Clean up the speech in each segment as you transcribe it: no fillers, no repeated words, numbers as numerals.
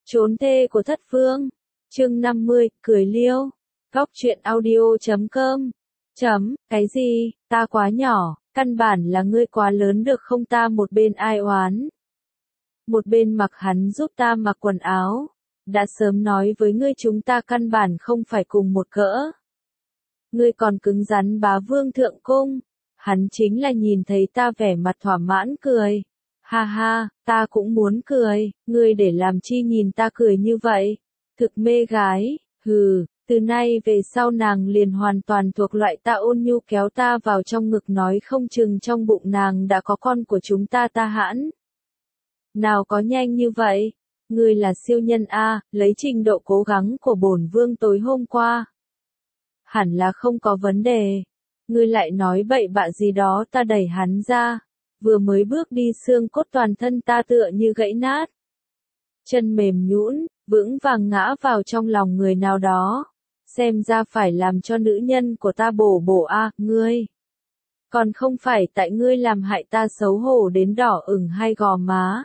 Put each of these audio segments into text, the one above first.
Trốn thê của thất phương. Chương 50, cười liêu. Góc truyện audio.com. Cái gì, ta quá nhỏ, căn bản là ngươi quá lớn được không, ta một bên ai oán. Một bên mặc hắn giúp ta mặc quần áo. Đã sớm nói với ngươi chúng ta căn bản không phải cùng một cỡ. Ngươi còn cứng rắn bá vương thượng cung. Hắn chính là nhìn thấy ta vẻ mặt thỏa mãn cười. Ha ha, ta cũng muốn cười, ngươi để làm chi nhìn ta cười như vậy. Thực mê gái, hừ, từ nay về sau nàng liền hoàn toàn thuộc loại ta, ôn nhu kéo ta vào trong ngực nói không chừng trong bụng nàng đã có con của chúng ta. Ta hãn. Nào có nhanh như vậy, ngươi là siêu nhân a, lấy trình độ cố gắng của bổn vương tối hôm qua. Hẳn là không có vấn đề. Ngươi lại nói bậy bạ gì đó, ta đẩy hắn ra. Vừa mới bước đi xương cốt toàn thân ta tựa như gãy nát. Chân mềm nhũn, vững vàng ngã vào trong lòng người nào đó. Xem ra phải làm cho nữ nhân của ta bổ bổ a, ngươi. Còn không phải tại ngươi làm hại ta xấu hổ đến đỏ ửng hai gò má.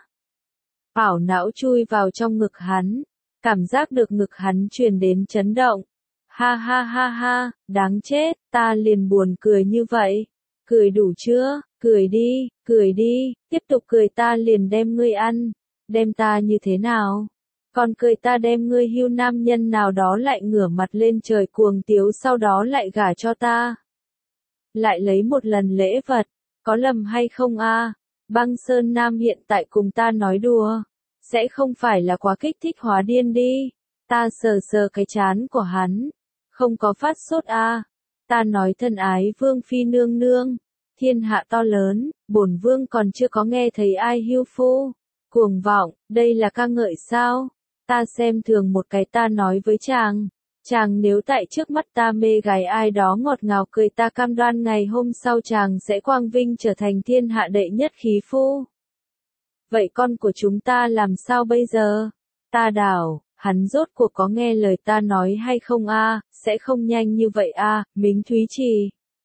Ảo não chui vào trong ngực hắn, cảm giác được ngực hắn truyền đến chấn động. Ha ha ha ha, đáng chết, ta liền buồn cười như vậy. Cười đủ chưa, cười đi, tiếp tục cười, ta liền đem ngươi ăn. Đem ta như thế nào? Còn cười ta đem ngươi hưu nam nhân nào đó lại ngửa mặt lên trời cuồng tiếu, sau đó lại gả cho ta. Lại lấy một lần lễ vật, có lầm hay không a? Băng Sơn Nam hiện tại cùng ta nói đùa, sẽ không phải là quá kích thích hóa điên đi. Ta sờ sờ cái trán của hắn, không có phát sốt a. Ta nói thân ái vương phi nương nương, thiên hạ to lớn, bổn vương còn chưa có nghe thấy ai hưu phu. Cuồng vọng, đây là ca ngợi sao? Ta xem thường một cái, ta nói với chàng. Chàng nếu tại trước mắt ta mê gái ai đó ngọt ngào cười, ta cam đoan ngày hôm sau chàng sẽ quang vinh trở thành thiên hạ đệ nhất khí phu. Vậy con của chúng ta làm sao bây giờ? Ta đảo, hắn rốt cuộc có nghe lời ta nói hay không a? Sẽ không nhanh như vậy a, Mính Thúy Trì.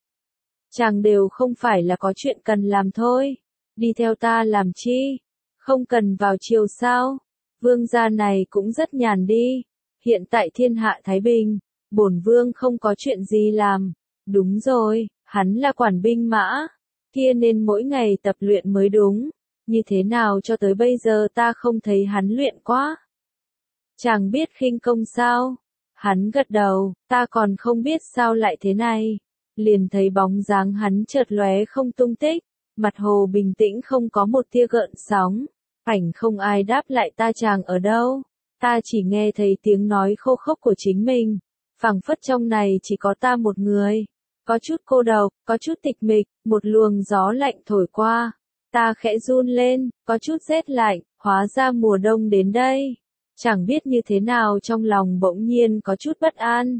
Chàng đều không phải là có chuyện cần làm thôi. Đi theo ta làm chi? Không cần vào chiều sao? Vương gia này cũng rất nhàn đi. Hiện tại thiên hạ thái bình, bổn vương không có chuyện gì làm. Đúng rồi, hắn là quản binh mã, kia nên mỗi ngày tập luyện mới đúng. Như thế nào cho tới bây giờ ta không thấy hắn luyện quá? Chàng biết khinh công sao? Hắn gật đầu, ta còn không biết sao lại thế này. Liền thấy bóng dáng hắn chợt lóe không tung tích, mặt hồ bình tĩnh không có một tia gợn sóng. Ảnh không ai đáp lại ta, chàng ở đâu? Ta chỉ nghe thấy tiếng nói khô khốc của chính mình, phảng phất trong này chỉ có ta một người. Có chút cô độc, có chút tịch mịch, một luồng gió lạnh thổi qua. Ta khẽ run lên, có chút rét lạnh, hóa ra mùa đông đến đây. Chẳng biết như thế nào trong lòng bỗng nhiên có chút bất an.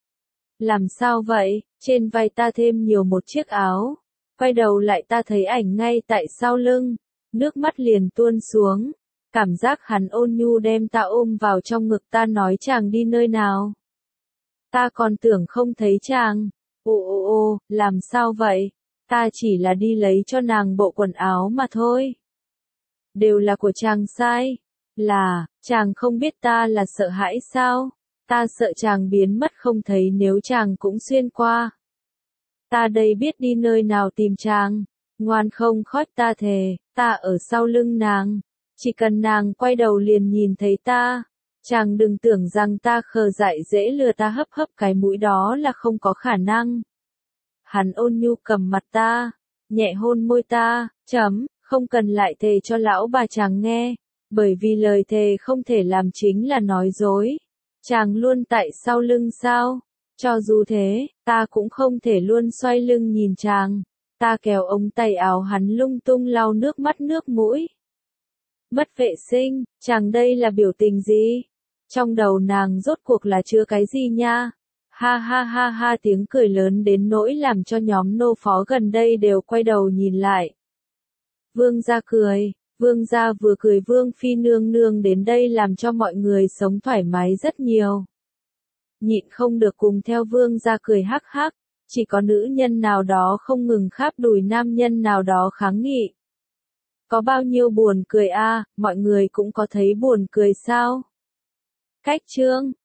Làm sao vậy? Trên vai ta thêm nhiều một chiếc áo. Quay đầu lại ta thấy ảnh ngay tại sau lưng. Nước mắt liền tuôn xuống. Cảm giác hắn ôn nhu đem ta ôm vào trong ngực, ta nói chàng đi nơi nào? Ta còn tưởng không thấy chàng. Ô, làm sao vậy? Ta chỉ là đi lấy cho nàng bộ quần áo mà thôi. Đều là của chàng sai. Là, chàng không biết ta là sợ hãi sao? Ta sợ chàng biến mất không thấy nếu chàng cũng xuyên qua. Ta đây biết đi nơi nào tìm chàng. Ngoan không khói, ta thề, ta ở sau lưng nàng. Chỉ cần nàng quay đầu liền nhìn thấy ta. Chàng đừng tưởng rằng ta khờ dại dễ lừa, ta hấp hấp cái mũi đó là không có khả năng. Hắn ôn nhu cầm mặt ta, nhẹ hôn môi ta, không cần lại thề cho lão bà chàng nghe, bởi vì lời thề không thể làm chính là nói dối. Chàng luôn tại sau lưng sao? Cho dù thế, ta cũng không thể luôn xoay lưng nhìn chàng. Ta kéo ống tay áo hắn lung tung lau nước mắt nước mũi. Mất vệ sinh, chàng đây là biểu tình gì? Trong đầu nàng rốt cuộc là chứa cái gì nha? Ha ha ha ha, tiếng cười lớn đến nỗi làm cho nhóm nô phó gần đây đều quay đầu nhìn lại. Vương gia cười, vương gia vừa cười vương phi nương nương đến đây làm cho mọi người sống thoải mái rất nhiều. Nhịn không được cùng theo vương gia cười hắc hắc, chỉ có nữ nhân nào đó không ngừng kháp đùi nam nhân nào đó kháng nghị. Có bao nhiêu buồn cười a, mọi người cũng có thấy buồn cười sao? Cách chương